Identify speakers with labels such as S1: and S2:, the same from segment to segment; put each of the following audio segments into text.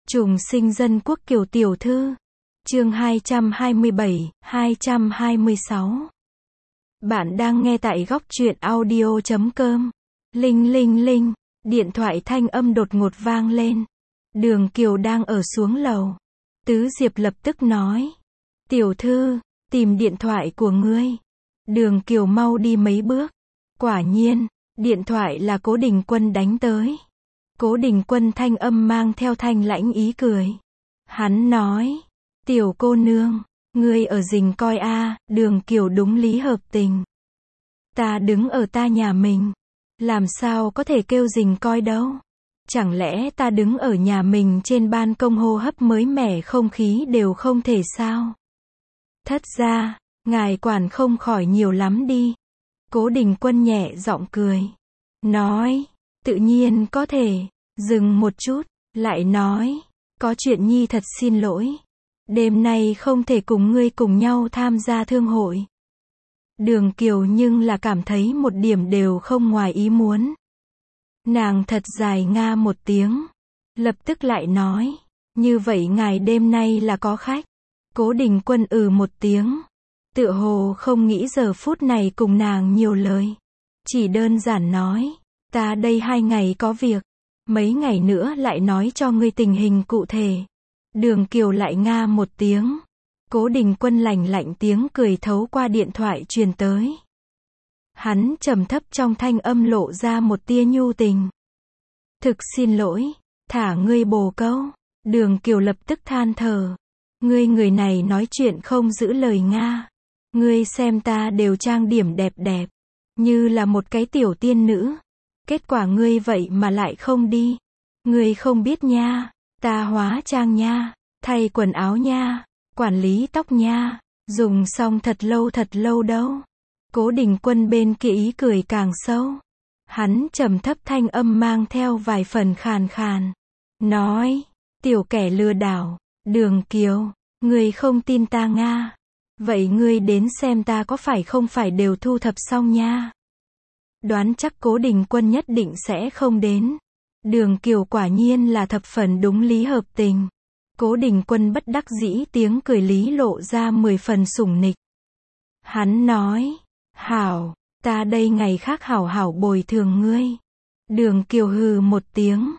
S1: Trùng sinh dân quốc Kiều tiểu thư. Chương 227, 226. Bạn đang nghe tại góc truyện audio.com. Linh linh linh, điện thoại thanh âm đột ngột vang lên. Đường Kiều đang ở xuống lầu. Tứ Diệp lập tức nói. Tiểu thư, tìm điện thoại của ngươi. Đường Kiều mau đi mấy bước. Quả nhiên, điện thoại là Cố Đình Quân đánh tới. Cố Đình Quân thanh âm mang theo thanh lãnh ý cười. Hắn nói, tiểu cô nương, ngươi ở rình coi a. Đường Kiều đúng lý hợp tình. Ta đứng ở ta nhà mình, làm sao có thể kêu rình coi đâu. Chẳng lẽ ta đứng ở nhà mình trên ban công hô hấp mới mẻ không khí đều không thể sao? Thất ra, ngài quản không khỏi nhiều lắm đi. Cố Đình Quân nhẹ giọng cười. Nói, tự nhiên có thể. Dừng một chút, lại nói, có chuyện nhi thật xin lỗi. Đêm nay không thể cùng ngươi cùng nhau tham gia thương hội. Đường Kiều nhưng là cảm thấy một điểm đều không ngoài ý muốn. Nàng thật dài nga một tiếng. Lập tức lại nói, như vậy ngài đêm nay là có khách. Cố Đình Quân một tiếng. Tựa hồ không nghĩ giờ phút này cùng nàng nhiều lời. Chỉ đơn giản nói, ta đây 2 ngày có việc. Mấy ngày nữa lại nói cho ngươi tình hình cụ thể. Đường Kiều lại nga một tiếng. Cố Đình Quân lạnh lạnh tiếng cười thấu qua điện thoại truyền tới. Hắn trầm thấp trong thanh âm lộ ra một tia nhu tình. Thực xin lỗi, thả ngươi bồ câu. Đường Kiều lập tức than thở. Ngươi người này nói chuyện không giữ lời nga. Ngươi xem ta đều trang điểm đẹp đẹp, như là một cái tiểu tiên nữ. Kết quả ngươi vậy mà lại không đi. Ngươi không biết nha, ta hóa trang nha, thay quần áo nha, quản lý tóc nha, dùng xong thật lâu đâu. Cố Đình Quân bên kia ý cười càng sâu. Hắn trầm thấp thanh âm mang theo vài phần khàn khàn. Nói, tiểu kẻ lừa đảo, Đường Kiều, ngươi không tin ta nga. Vậy ngươi đến xem ta có phải không phải đều thu thập xong nha. Đoán chắc Cố Đình Quân nhất định sẽ không đến. Đường Kiều quả nhiên là thập phần đúng lý hợp tình. Cố Đình Quân bất đắc dĩ tiếng cười lý lộ ra 10 phần sủng nịch. Hắn nói, hảo, ta đây ngày khác hảo hảo bồi thường ngươi. Đường Kiều hừ một tiếng.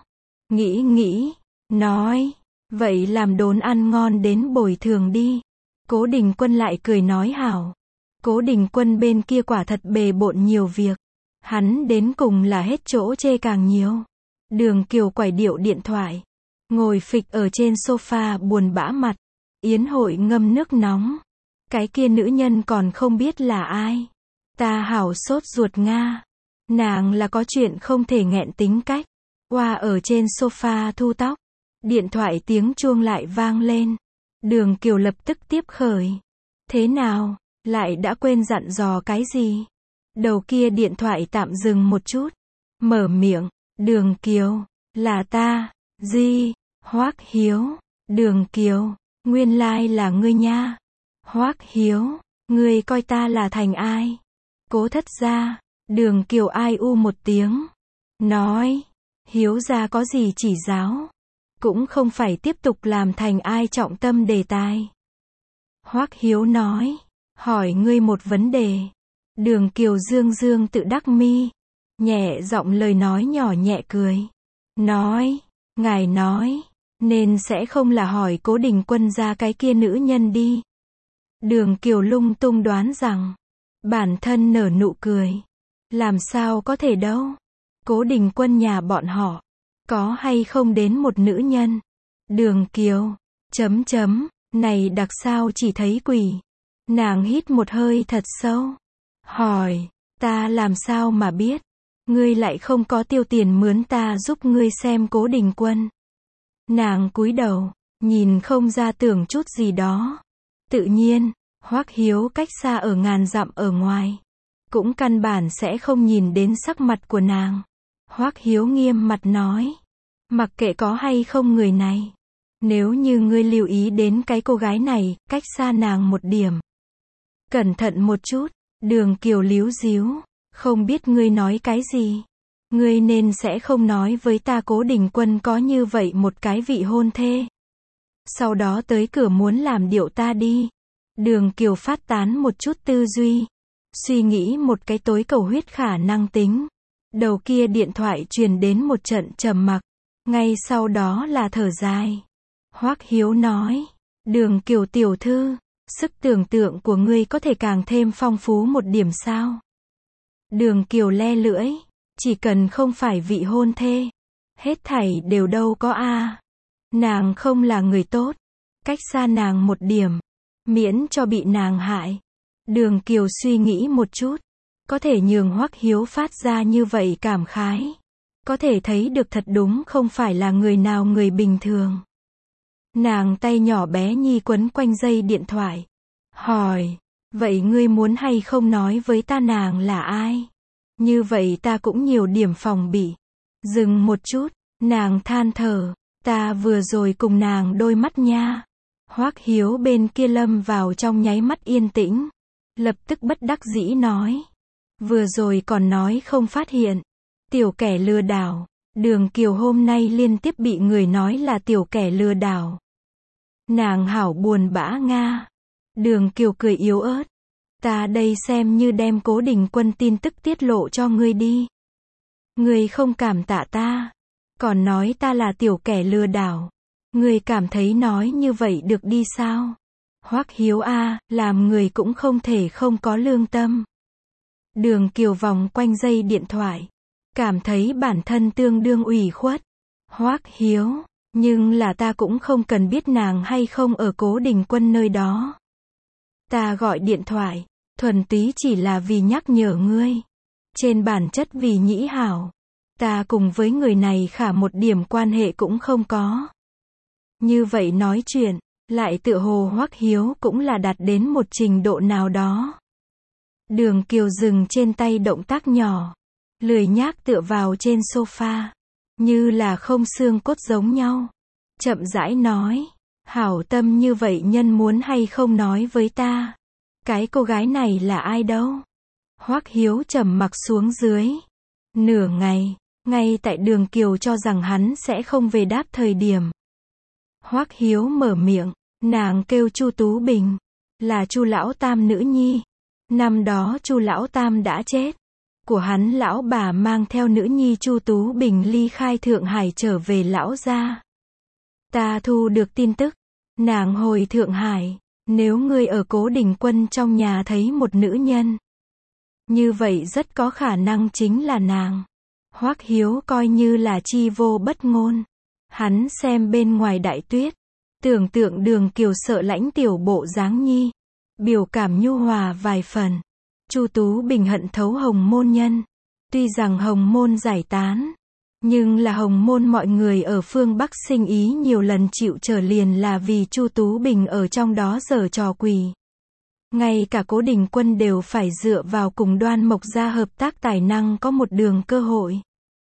S1: Nghĩ, nói, vậy làm đốn ăn ngon đến bồi thường đi. Cố Đình Quân lại cười nói hảo. Cố Đình Quân bên kia quả thật bề bộn nhiều việc. Hắn đến cùng là hết chỗ chê càng nhiều. Đường Kiều quải điệu điện thoại. Ngồi phịch ở trên sofa buồn bã mặt. Yến hội ngâm nước nóng. Cái kia nữ nhân còn không biết là ai. Ta hảo sốt ruột nga. Nàng là có chuyện không thể nghẹn tính cách. Oa ở trên sofa thu tóc. Điện thoại tiếng chuông lại vang lên. Đường Kiều lập tức tiếp khởi. Thế nào, lại đã quên dặn dò cái gì? Đầu kia điện thoại tạm dừng một chút. Mở miệng, Đường Kiều, là ta, Hoắc Hiếu. Đường Kiều, nguyên lai là ngươi nha. Hoắc Hiếu, ngươi coi ta là thành ai? Cố thất gia. Đường Kiều ai u một tiếng. Nói, Hiếu gia có gì chỉ giáo? Cũng không phải tiếp tục làm thành ai trọng tâm đề tài. Hoắc Hiếu nói, hỏi ngươi một vấn đề. Đường Kiều dương tự đắc mi. Nhẹ giọng lời nói nhỏ nhẹ cười. Nói, ngài nói, nên sẽ không là hỏi Cố Đình Quân ra cái kia nữ nhân đi. Đường Kiều lung tung đoán rằng, bản thân nở nụ cười. Làm sao có thể đâu. Cố Đình Quân nhà bọn họ, có hay không đến một nữ nhân. Đường Kiều, này đặc sao chỉ thấy quỷ. Nàng hít một hơi thật sâu. Hỏi, ta làm sao mà biết. Ngươi lại không có tiêu tiền mướn ta giúp ngươi xem Cố Đình Quân. Nàng cúi đầu, nhìn không ra tưởng chút gì đó. Tự nhiên, Hoắc Hiếu cách xa ở ngàn dặm ở ngoài. Cũng căn bản sẽ không nhìn đến sắc mặt của nàng. Hoắc Hiếu nghiêm mặt nói. Mặc kệ có hay không người này. Nếu như ngươi lưu ý đến cái cô gái này, cách xa nàng một điểm. Cẩn thận một chút. Đường Kiều líu díu. Không biết ngươi nói cái gì. Ngươi nên sẽ không nói với ta Cố Đình Quân có như vậy một cái vị hôn thê. Sau đó tới cửa muốn làm điệu ta đi. Đường Kiều phát tán một chút tư duy. Suy nghĩ một cái tối cầu huyết khả năng tính. Đầu kia điện thoại truyền đến một trận trầm mặc. Ngay sau đó là thở dài. Hoắc Hiếu nói. Đường Kiều tiểu thư, sức tưởng tượng của ngươi có thể càng thêm phong phú một điểm sao? Đường Kiều le lưỡi. Chỉ cần không phải vị hôn thê. Hết thảy đều đâu có a. Nàng không là người tốt. Cách xa nàng một điểm. Miễn cho bị nàng hại. Đường Kiều suy nghĩ một chút. Có thể nhường Hoắc Hiếu phát ra như vậy cảm khái. Có thể thấy được thật đúng không phải là người nào người bình thường. Nàng tay nhỏ bé nhi quấn quanh dây điện thoại. Hỏi. Vậy ngươi muốn hay không nói với ta nàng là ai? Như vậy ta cũng nhiều điểm phòng bị. Dừng một chút. Nàng than thở. Ta vừa rồi cùng nàng đôi mắt nha. Hoắc Hiếu bên kia lâm vào trong nháy mắt yên tĩnh. Lập tức bất đắc dĩ nói. Vừa rồi còn nói không phát hiện. Tiểu kẻ lừa đảo. Đường Kiều hôm nay liên tiếp bị người nói là tiểu kẻ lừa đảo. Nàng hảo buồn bã nga. Đường Kiều cười yếu ớt. Ta đây xem như đem Cố Đình Quân tin tức tiết lộ cho ngươi đi. Ngươi không cảm tạ ta. Còn nói ta là tiểu kẻ lừa đảo. Ngươi cảm thấy nói như vậy được đi sao? Hoắc Hiếu a, làm người cũng không thể không có lương tâm. Đường Kiều vòng quanh dây điện thoại. Cảm thấy bản thân tương đương ủy khuất. Hoắc Hiếu, nhưng là ta cũng không cần biết nàng hay không ở Cố Đình Quân nơi đó. Ta gọi điện thoại, thuần túy chỉ là vì nhắc nhở ngươi. Trên bản chất vì nhĩ hảo. Ta cùng với người này khả một điểm quan hệ cũng không có. Như vậy nói chuyện, lại tựa hồ Hoắc Hiếu cũng là đạt đến một trình độ nào đó. Đường Kiều dừng trên tay động tác nhỏ. Lười nhác tựa vào trên sofa. Như là không xương cốt giống nhau. Chậm rãi nói. Hảo tâm như vậy nhân muốn hay không nói với ta. Cái cô gái này là ai đâu? Hoắc Hiếu trầm mặc xuống dưới. Nửa ngày. Ngay tại Đường Kiều cho rằng hắn sẽ không về đáp thời điểm. Hoắc Hiếu mở miệng. Nàng kêu Chu Tú Bình. Là Chu lão tam nữ nhi. Năm đó Chu lão tam đã chết. Của hắn lão bà mang theo nữ nhi Chu Tú Bình ly khai Thượng Hải trở về lão gia. Ta thu được tin tức. Nàng hồi Thượng Hải. Nếu ngươi ở Cố Đình Quân trong nhà thấy một nữ nhân. Như vậy rất có khả năng chính là nàng. Hoắc Hiếu coi như là chi vô bất ngôn. Hắn xem bên ngoài đại tuyết. Tưởng tượng Đường Kiều sợ lãnh tiểu bộ dáng nhi. Biểu cảm nhu hòa vài phần. Chu Tú Bình hận thấu Hồng Môn nhân. Tuy rằng Hồng Môn giải tán. Nhưng là Hồng Môn mọi người ở phương Bắc sinh ý nhiều lần chịu trở liền là vì Chu Tú Bình ở trong đó giở trò quỷ. Ngay cả Cố Đình Quân đều phải dựa vào cùng Đoan Mộc gia hợp tác tài năng có một đường cơ hội.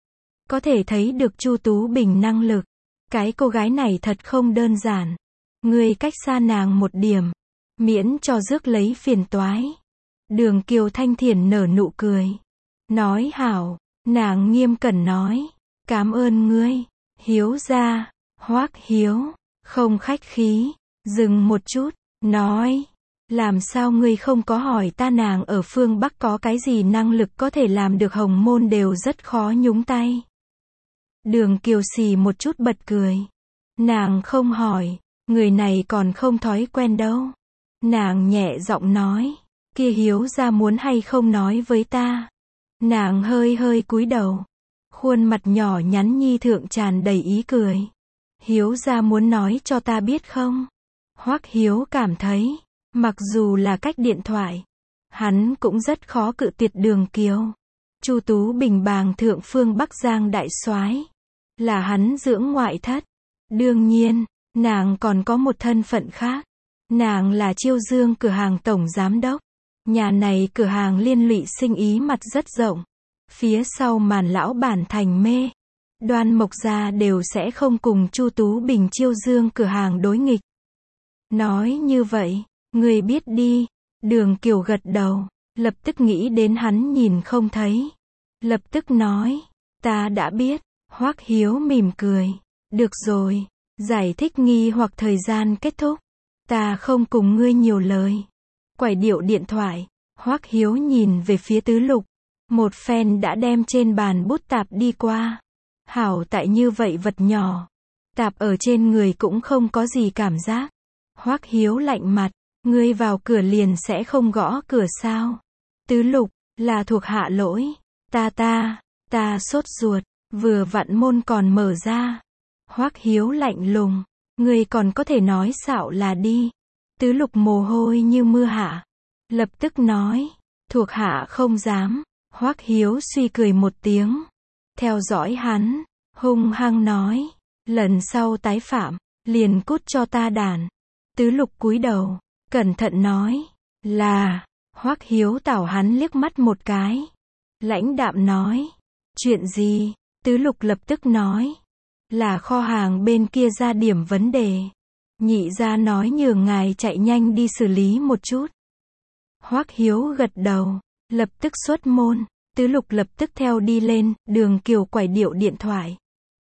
S1: Có thể thấy được Chu Tú Bình năng lực. Cái cô gái này thật không đơn giản. Ngươi cách xa nàng một điểm. Miễn cho rước lấy phiền toái. Đường Kiều thanh thiền nở nụ cười. Nói hảo. Nàng nghiêm cẩn nói. Cảm ơn ngươi. Hiếu gia. Hoắc Hiếu. Không khách khí. Dừng một chút. Nói. Làm sao ngươi không có hỏi ta nàng ở phương Bắc có cái gì năng lực có thể làm được Hồng Môn đều rất khó nhúng tay. Đường Kiều xì một chút bật cười. Nàng không hỏi. Người này còn không thói quen đâu. Nàng nhẹ giọng nói. Kia Hiếu gia muốn hay không nói với ta. Nàng hơi hơi cúi đầu. Khuôn mặt nhỏ nhắn nhi thượng tràn đầy ý cười. Hiếu gia muốn nói cho ta biết không? Hoắc Hiếu cảm thấy. Mặc dù là cách điện thoại. Hắn cũng rất khó cự tuyệt Đường Kiều. Chu Tú Bình bàng thượng phương Bắc Giang đại soái. Là hắn dưỡng ngoại thất. Đương nhiên, nàng còn có một thân phận khác. Nàng là Chiêu Dương cửa hàng tổng giám đốc. Nhà này cửa hàng liên lụy sinh ý mặt rất rộng. Phía sau màn lão bản thành mê. Đoan Mộc gia đều sẽ không cùng Chu Tú Bình Chiêu Dương cửa hàng đối nghịch. Nói như vậy, người biết đi. Đường Kiều gật đầu. Lập tức nghĩ đến hắn nhìn không thấy. Lập tức nói. Ta đã biết. Hoắc Hiếu mỉm cười. Được rồi. Giải thích nghi hoặc thời gian kết thúc. Ta không cùng ngươi nhiều lời. Quải điệu điện thoại. Hoắc Hiếu nhìn về phía Tứ Lục. Một phen đã đem trên bàn bút tạp đi qua. Hảo tại như vậy vật nhỏ. Tạp ở trên người cũng không có gì cảm giác. Hoắc Hiếu lạnh mặt. Ngươi vào cửa liền sẽ không gõ cửa sao? Tứ Lục, là thuộc hạ lỗi. Ta sốt ruột. Vừa vặn môn còn mở ra. Hoắc Hiếu lạnh lùng. Ngươi còn có thể nói xạo là đi. Tứ Lục mồ hôi như mưa hạ. Lập tức nói. Thuộc hạ không dám. Hoắc Hiếu suy cười một tiếng. Theo dõi hắn. Hung hăng nói. Lần sau tái phạm. Liền cút cho ta đàn. Tứ Lục cúi đầu. Cẩn thận nói. Là. Hoắc Hiếu tảo hắn liếc mắt một cái. Lãnh đạm nói. Chuyện gì? Tứ Lục lập tức nói. Là kho hàng bên kia ra điểm vấn đề. Nhị gia nói nhường ngài chạy nhanh đi xử lý một chút. Hoắc Hiếu gật đầu. Lập tức xuất môn. Tứ Lục lập tức theo đi lên. Đường Kiều quải điệu điện thoại.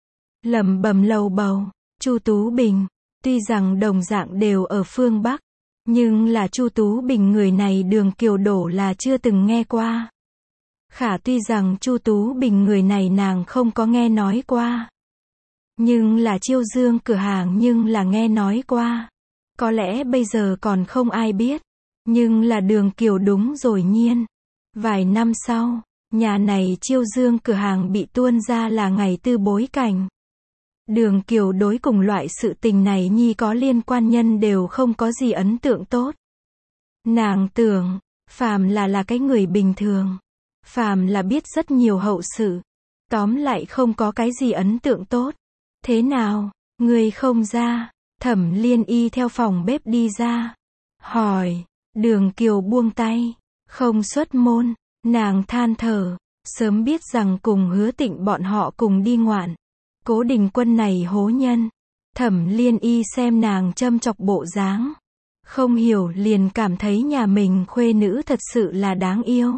S1: Lẩm bẩm lầu bầu. Chu Tú Bình. Tuy rằng đồng dạng đều ở phương Bắc. Nhưng là Chu Tú Bình người này Đường Kiều đổ là chưa từng nghe qua. Khả tuy rằng Chu Tú Bình người này nàng không có nghe nói qua. Nhưng là Chiêu Dương cửa hàng nhưng là nghe nói qua. Có lẽ bây giờ còn không ai biết. Nhưng là Đường Kiều đúng rồi nhiên. Vài năm sau, nhà này Chiêu Dương cửa hàng bị tuôn ra là ngày tư bối cảnh. Đường Kiều đối cùng loại sự tình này nhi có liên quan nhân đều không có gì ấn tượng tốt. Nàng tưởng, phàm là cái người bình thường. Phàm là biết rất nhiều hậu sự. Tóm lại không có cái gì ấn tượng tốt. Thế nào, ngươi không ra? Thẩm Liên Y theo phòng bếp đi ra. Hỏi, Đường Kiều buông tay. Không xuất môn, nàng than thở. Sớm biết rằng cùng Hứa Tịnh bọn họ cùng đi ngoạn. Cố Đình Quân này hố nhân. Thẩm Liên Y xem nàng châm chọc bộ dáng. Không hiểu liền cảm thấy nhà mình khuê nữ thật sự là đáng yêu.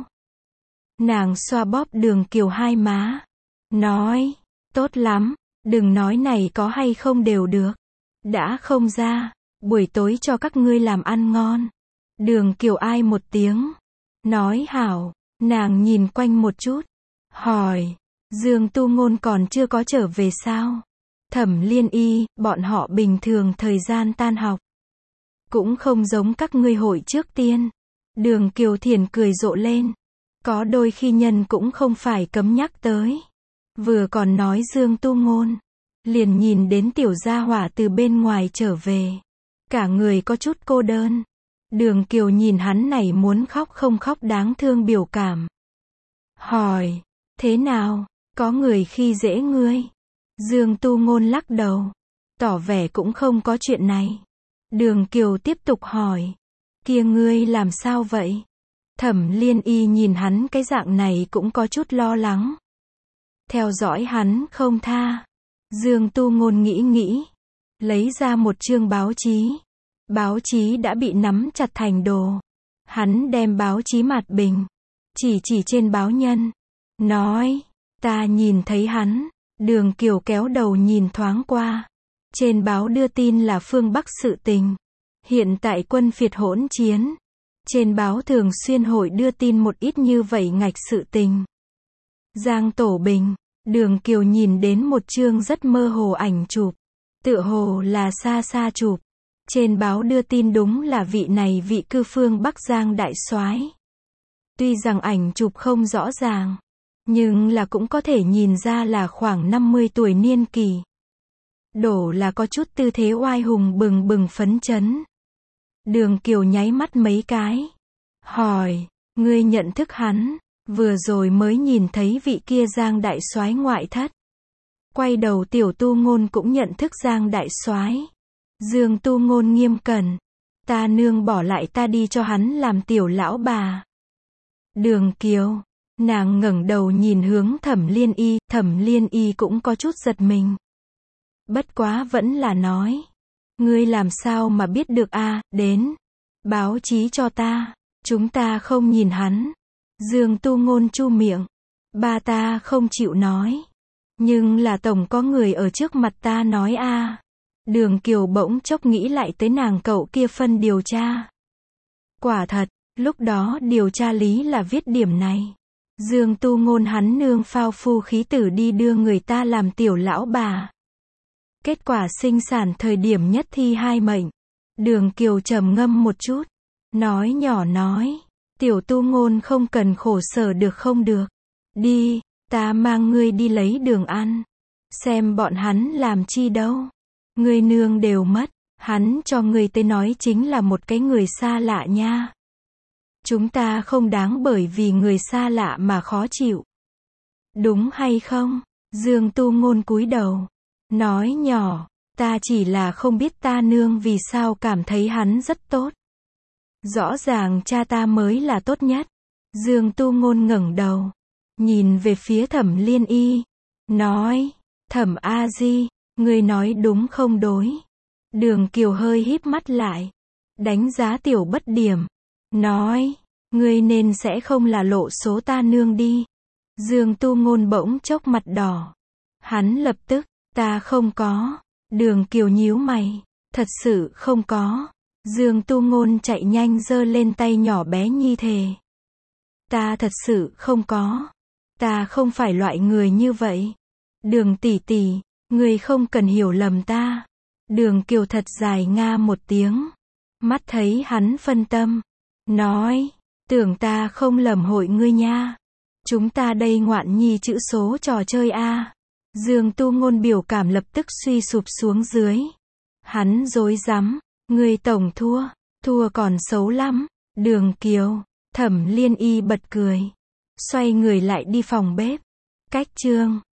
S1: Nàng xoa bóp Đường Kiều hai má. Nói, tốt lắm, đừng nói này có hay không đều được. Đã không ra, buổi tối cho các ngươi làm ăn ngon. Đường Kiều ai một tiếng. Nói hảo, nàng nhìn quanh một chút. Hỏi, Dương Tu Ngôn còn chưa có trở về sao? Thẩm Liên Y, bọn họ bình thường thời gian tan học. Cũng không giống các ngươi hội trước tiên. Đường Kiều Thiển cười rộ lên. Có đôi khi nhân cũng không phải cấm nhắc tới. Vừa còn nói Dương Tu Ngôn. Liền nhìn đến tiểu gia hỏa từ bên ngoài trở về. Cả người có chút cô đơn. Đường Kiều nhìn hắn này muốn khóc không khóc đáng thương biểu cảm. Hỏi, thế nào? Có người khi dễ ngươi? Dương Tu Ngôn lắc đầu. Tỏ vẻ cũng không có chuyện này. Đường Kiều tiếp tục hỏi. Kia ngươi làm sao vậy? Thẩm Liên Y nhìn hắn cái dạng này cũng có chút lo lắng. Theo dõi hắn không tha. Dương Tu Ngôn nghĩ. Lấy ra một chương báo chí. Báo chí đã bị nắm chặt thành đồ. Hắn đem báo chí mạt bình. Chỉ trên báo Nhân. Nói. Ta nhìn thấy hắn. Đường Kiều kéo đầu nhìn thoáng qua. Trên báo đưa tin là phương Bắc sự tình. Hiện tại quân phiệt hỗn chiến. Trên báo thường xuyên hội đưa tin một ít như vậy ngạch sự tình. Giang Tổ Bình. Đường Kiều nhìn đến một chương rất mơ hồ ảnh chụp. Tựa hồ là xa xa chụp. Trên báo đưa tin đúng là vị này vị cư phương Bắc Giang đại soái. Tuy rằng ảnh chụp không rõ ràng. Nhưng là cũng có thể nhìn ra là khoảng 50 tuổi niên kỳ. Đổ là có chút tư thế oai hùng bừng bừng phấn chấn. Đường Kiều nháy mắt mấy cái. Hỏi, ngươi nhận thức hắn? Vừa rồi mới nhìn thấy vị kia Giang đại soái ngoại thất. Quay đầu Tiểu Tu Ngôn cũng nhận thức Giang đại soái. Dương Tu Ngôn nghiêm cẩn. Ta nương bỏ lại ta đi cho hắn làm tiểu lão bà. Đường Kiều. Nàng ngẩng đầu nhìn hướng Thẩm Liên Y. Thẩm Liên Y cũng có chút giật mình. Bất quá vẫn là nói. Ngươi làm sao mà biết được a? Đến. Báo chí cho ta. Chúng ta không nhìn hắn. Dương Tu Ngôn chu miệng. Ba ta không chịu nói. Nhưng là tổng có người ở trước mặt ta nói a. Đường Kiều bỗng chốc nghĩ lại tới nàng cậu kia phân điều tra. Quả thật, lúc đó điều tra lý là viết điểm này. Dương Tu Ngôn hắn nương phao phu khí tử đi đưa người ta làm tiểu lão bà. Kết quả sinh sản thời điểm nhất thi hai mệnh. Đường Kiều trầm ngâm một chút. Nói nhỏ nói. Tiểu Tu Ngôn không cần khổ sở được không được. Đi, ta mang ngươi đi lấy đường ăn. Xem bọn hắn làm chi đâu. Ngươi nương đều mất. Hắn cho ngươi tới nói chính là một cái người xa lạ nha. Chúng ta không đáng bởi vì người xa lạ mà khó chịu. Đúng hay không? Dương Tu Ngôn cúi đầu. Nói nhỏ, ta chỉ là không biết ta nương vì sao cảm thấy hắn rất tốt. Rõ ràng cha ta mới là tốt nhất. Dương Tu Ngôn ngẩng đầu, nhìn về phía Thẩm Liên Y. Nói, Thẩm A Di, ngươi nói đúng không đối? Đường Kiều hơi híp mắt lại. Đánh giá tiểu bất điểm. Nói, ngươi nên sẽ không là lộ số ta nương đi. Dương Tu Ngôn bỗng chốc mặt đỏ. Hắn lập tức, ta không có. Đường Kiều nhíu mày. Thật sự không có. Dương Tu Ngôn chạy nhanh giơ lên tay nhỏ bé nhi thề. Ta thật sự không có. Ta không phải loại người như vậy. Đường tỷ tỷ, ngươi không cần hiểu lầm ta. Đường Kiều thật dài nga một tiếng. Mắt thấy hắn phân tâm. Nói, tưởng ta không lầm hội ngươi nha. Chúng ta đây ngoạn nhi chữ số trò chơi a. Dương Tu Ngôn biểu cảm lập tức suy sụp xuống dưới. Hắn rối rắm, ngươi tổng thua, thua còn xấu lắm. Đường Kiều, Thẩm Liên Y bật cười. Xoay người lại đi phòng bếp. Cách chương